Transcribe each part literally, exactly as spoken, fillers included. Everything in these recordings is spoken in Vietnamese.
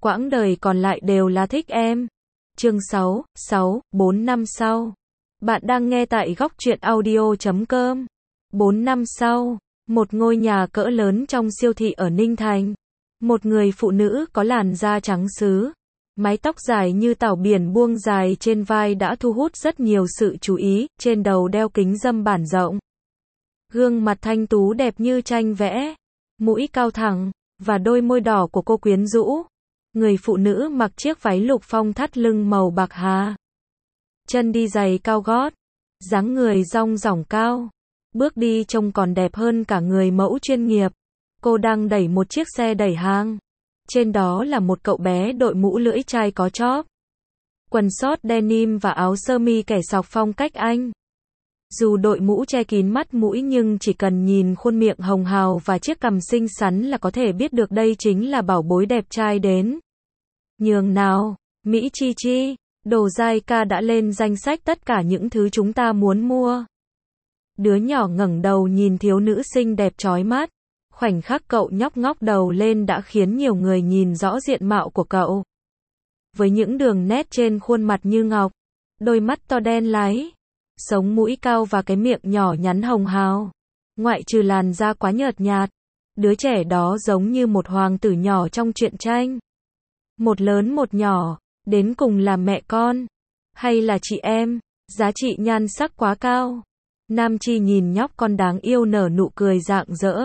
quãng đời còn lại đều là thích em. Chương sáu, sáu, bốn năm sau. Bạn đang nghe tại góc truyện audio chấm com. bốn năm sau, một ngôi nhà cỡ lớn trong siêu thị ở Ninh Thành. Một người phụ nữ có làn da trắng sứ, mái tóc dài như tảo biển buông dài trên vai đã thu hút rất nhiều sự chú ý, trên đầu đeo kính râm bản rộng. Gương mặt thanh tú đẹp như tranh vẽ, mũi cao thẳng, và đôi môi đỏ của cô quyến rũ. Người phụ nữ mặc chiếc váy lục phong thắt lưng màu bạc hà. Chân đi giày cao gót, dáng người dong dỏng cao. Bước đi trông còn đẹp hơn cả người mẫu chuyên nghiệp. Cô đang đẩy một chiếc xe đẩy hàng. Trên đó là một cậu bé đội mũ lưỡi chai có chóp, quần short denim và áo sơ mi kẻ sọc phong cách Anh. Dù đội mũ che kín mắt mũi nhưng chỉ cần nhìn khuôn miệng hồng hào và chiếc cằm xinh xắn là có thể biết được đây chính là bảo bối đẹp trai đến nhường nào. Mỹ Chi Chi, đồ dai ca đã lên danh sách tất cả những thứ chúng ta muốn mua. Đứa nhỏ ngẩng đầu nhìn thiếu nữ xinh đẹp chói mắt. Khoảnh khắc cậu nhóc ngóc đầu lên đã khiến nhiều người nhìn rõ diện mạo của cậu. Với những đường nét trên khuôn mặt như ngọc, đôi mắt to đen láy, sống mũi cao và cái miệng nhỏ nhắn hồng hào. Ngoại trừ làn da quá nhợt nhạt, đứa trẻ đó giống như một hoàng tử nhỏ trong truyện tranh. Một lớn một nhỏ, đến cùng là mẹ con, hay là chị em, giá trị nhan sắc quá cao. Nam Chi nhìn nhóc con đáng yêu nở nụ cười rạng rỡ.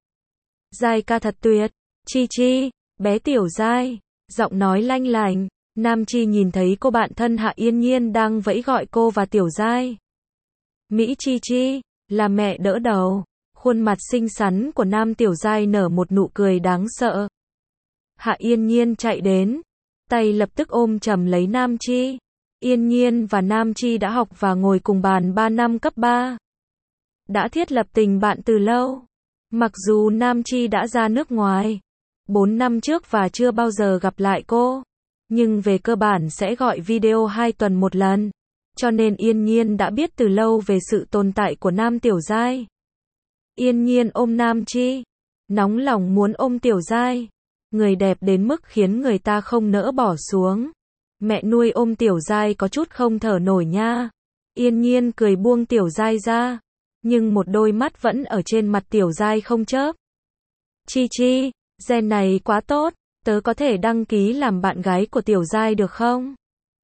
Giai ca thật tuyệt, Chi Chi, bé tiểu Giai, giọng nói lanh lành. Nam Chi nhìn thấy cô bạn thân Hạ Yên Nhiên đang vẫy gọi cô và tiểu Giai. Mỹ Chi Chi, là mẹ đỡ đầu. Khuôn mặt xinh xắn của Nam tiểu Giai nở một nụ cười đáng sợ. Hạ Yên Nhiên chạy đến, tay lập tức ôm chầm lấy Nam Chi. Yên Nhiên và Nam Chi đã học và ngồi cùng bàn ba năm cấp ba. Đã thiết lập tình bạn từ lâu. Mặc dù Nam Chi đã ra nước ngoài bốn năm trước và chưa bao giờ gặp lại cô, nhưng về cơ bản sẽ gọi video hai tuần một lần, cho nên Yên Nhiên đã biết từ lâu về sự tồn tại của Nam Tiểu Giai. Yên Nhiên ôm Nam Chi, nóng lòng muốn ôm Tiểu Giai, người đẹp đến mức khiến người ta không nỡ bỏ xuống. Mẹ nuôi ôm Tiểu Giai có chút không thở nổi nha. Yên Nhiên cười buông Tiểu Giai ra, nhưng một đôi mắt vẫn ở trên mặt Tiểu Giai không chớp. Chi Chi, gen này quá tốt, tớ có thể đăng ký làm bạn gái của Tiểu Giai được không?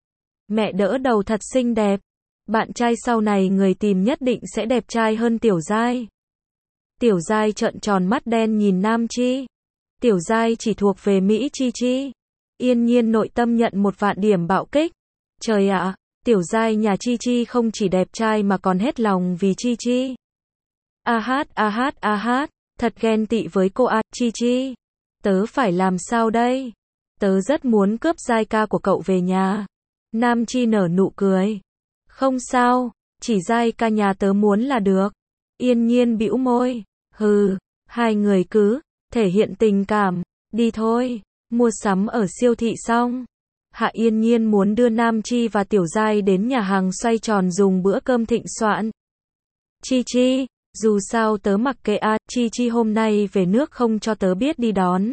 Mẹ đỡ đầu thật xinh đẹp, bạn trai sau này người tìm nhất định sẽ đẹp trai hơn Tiểu Giai. Tiểu Giai trợn tròn mắt đen nhìn Nam Chi. Tiểu Giai chỉ thuộc về Mỹ Chi Chi. Yên Nhiên nội tâm nhận một vạn điểm bạo kích. Trời ạ, Tiểu Giai nhà Chi Chi không chỉ đẹp trai mà còn hết lòng vì Chi Chi. A hát a hát a hát, thật ghen tị với cô a, Chi Chi. Tớ phải làm sao đây? Tớ rất muốn cướp Giai ca của cậu về nhà. Nam Chi nở nụ cười. Không sao, chỉ Giai ca nhà tớ muốn là được. Yên Nhiên bĩu môi. Hừ, hai người cứ thể hiện tình cảm, đi thôi. Mua sắm ở siêu thị xong, Hạ Yên Nhiên muốn đưa Nam Chi và Tiểu Giai đến nhà hàng xoay tròn dùng bữa cơm thịnh soạn. Chi Chi, dù sao tớ mặc kệ a, Chi Chi hôm nay về nước không cho tớ biết đi đón.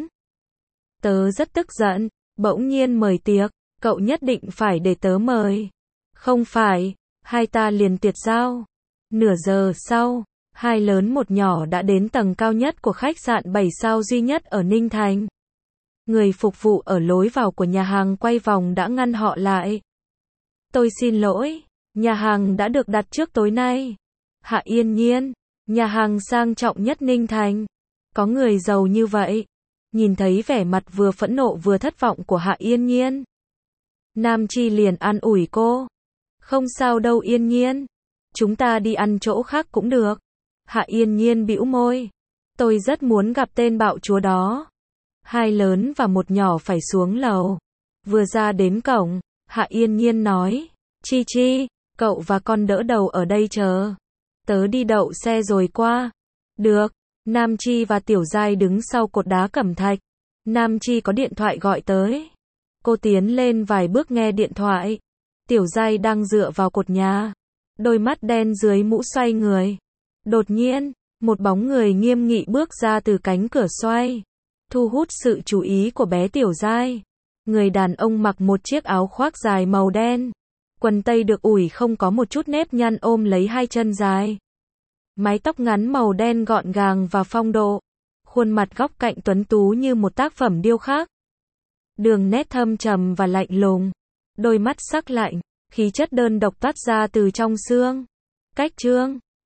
Tớ rất tức giận, bỗng nhiên mời tiệc, cậu nhất định phải để tớ mời. Không phải, hai ta liền tiệt giao. Nửa giờ sau, hai lớn một nhỏ đã đến tầng cao nhất của khách sạn bảy sao duy nhất ở Ninh Thành. Người phục vụ ở lối vào của nhà hàng quay vòng đã ngăn họ lại. Tôi xin lỗi, nhà hàng đã được đặt trước tối nay. Hạ Yên Nhiên, nhà hàng sang trọng nhất Ninh Thành. Có người giàu như vậy. Nhìn thấy vẻ mặt vừa phẫn nộ vừa thất vọng của Hạ Yên Nhiên, Nam Chi liền an ủi cô. Không sao đâu Yên Nhiên, chúng ta đi ăn chỗ khác cũng được. Hạ Yên Nhiên bĩu môi. Tôi rất muốn gặp tên bạo chúa đó. Hai lớn và một nhỏ phải xuống lầu. Vừa ra đến cổng, Hạ Yên Nhiên nói. Chi Chi, cậu và con đỡ đầu ở đây chờ. Tớ đi đậu xe rồi qua. Được. Nam Chi và Tiểu Giai đứng sau cột đá cẩm thạch. Nam Chi có điện thoại gọi tới. Cô tiến lên vài bước nghe điện thoại. Tiểu Giai đang dựa vào cột nhà, đôi mắt đen dưới mũ xoay người. Đột nhiên, một bóng người nghiêm nghị bước ra từ cánh cửa xoay, thu hút sự chú ý của bé Tiểu Giai. Người đàn ông mặc một chiếc áo khoác dài màu đen. Quần tây được ủi không có một chút nếp nhăn ôm lấy hai chân dài. Mái tóc ngắn màu đen gọn gàng và phong độ. Khuôn mặt góc cạnh tuấn tú như một tác phẩm điêu khắc. Đường nét thâm trầm và lạnh lùng. Đôi mắt sắc lạnh. Khí chất đơn độc toát ra từ trong xương. Cách Trương